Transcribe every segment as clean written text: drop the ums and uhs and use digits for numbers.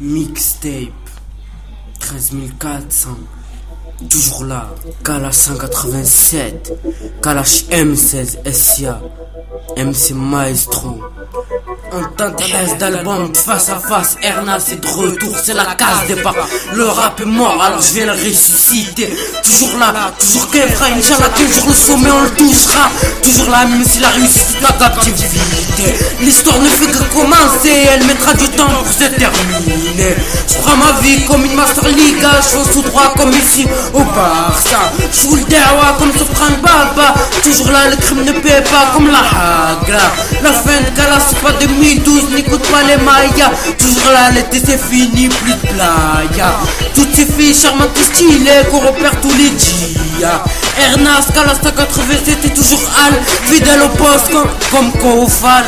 Mixtape 13400. Toujours là, Kalash 187, Kalash M16 SIA, MC Maestro. En temps de d'album, face à face, Erna c'est de retour, c'est la case départ. Le rap est mort, alors je viens le ressusciter. Toujours là, toujours qu'elle fera, Inch'Allah, qu'un jour le sommet on le touchera. Toujours là, même si la réussite la captivité. L'histoire ne fait que commencer, elle mettra du temps pour se terminer. Je prends ma vie comme une Master League, je fonce tout droit comme ici au Barça. Je joue le dawa comme Sofran Baba. Toujours là, le crime ne paie pas comme la Hagra. La fin de Kalash c'est pas 2012, n'écoute pas les Mayas. Toujours là, l'été c'est fini, plus de playa. Toutes ces filles charmantes et stylées qu'on repère tous les dias. Ernas, Kalash 187 et toujours Al, fidèle au poste comme Kofal.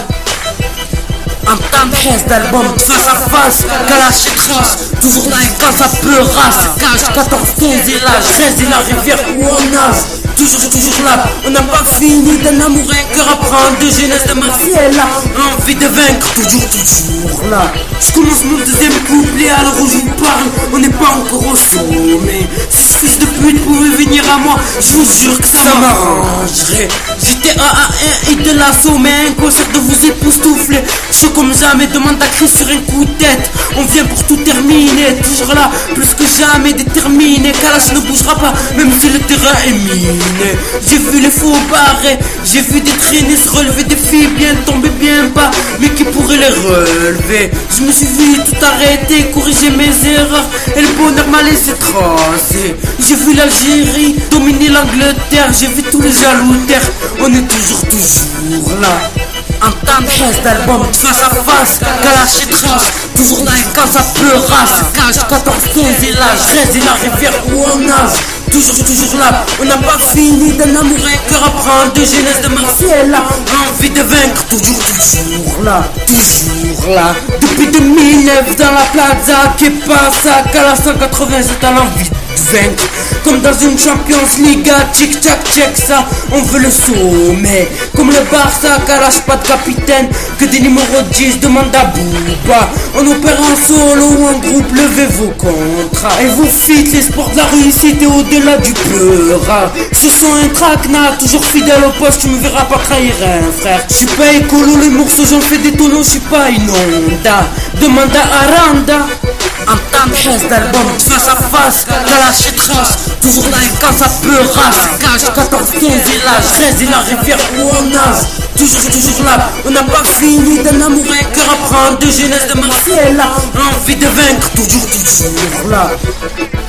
En temps de d'album, face à face, Kalash et trash. Toujours là et quand ça peut race. Cache 14, 15 et là, 13 et la rivière où on nage. Toujours là, on n'a pas fini d'un amour, un cœur à prendre, de jeunesse de Marcella. Envie de vaincre, toujours là. Je commence mon deuxième couplet, alors où je vous parle, on n'est pas encore au sommet. Si ce fils de pute pouvait venir à moi, je vous jure que ça m'arrangerait. J'étais à un hit de l'assaut, mais un concert de vous époustoufler. Ceux comme jamais demandent à crier sur un coup de tête. On vient pour tout terminer, toujours là, plus que jamais déterminé. Kalash ne bougera pas, même si le terrain est miné. J'ai vu les faux barrés, j'ai vu des traînées se relever, des filles bien tombées bien bas, mais qui pourraient les relever. Je me suis vu tout arrêter, corriger mes erreurs, et le bonheur m'a laissé tracer. J'ai vu l'Algérie dominer l'Angleterre, j'ai vu tous les jaloux terre. On est toujours là. En temps de d'album, face à face, Kalash et trash. Toujours là et quand ça peut race. Cache 14, 15 et là, 13 et la rivière où on nage. Toujours là, on n'a pas fini d'un amour, un cœur à prendre, de jeunesse de Marcella. Envie de vaincre, toujours là. Depuis 2009 dans la plaza, qui passe à Kalash 187 à l'envie de vaincre. Comme dans une Champions League, tic tac check ça, on veut le sommet. Comme le Barça, Kalash pas de capitaine, que des numéros 10 demandent à Bouba. On opère en solo ou en groupe, levez vos contrats. Et vous faites les sports de la réussite et au-delà du peur. Ce sont un traquenard, toujours fidèle au poste, tu me verras pas trahir un frère. Je suis pas écolo, les morceaux j'en fais des tonneaux, je suis pas une Honda. Demande à Aranda. En temps de d'album, face à face, Kalash et trash. Toujours là et quand ça peut race. Cache 14, 15 et là, 13 et la rivière où on nage. Toujours là, on n'a pas fini d'un amour, un cœur à prendre, de jeunesse de Marcella. Envie de vaincre, toujours là.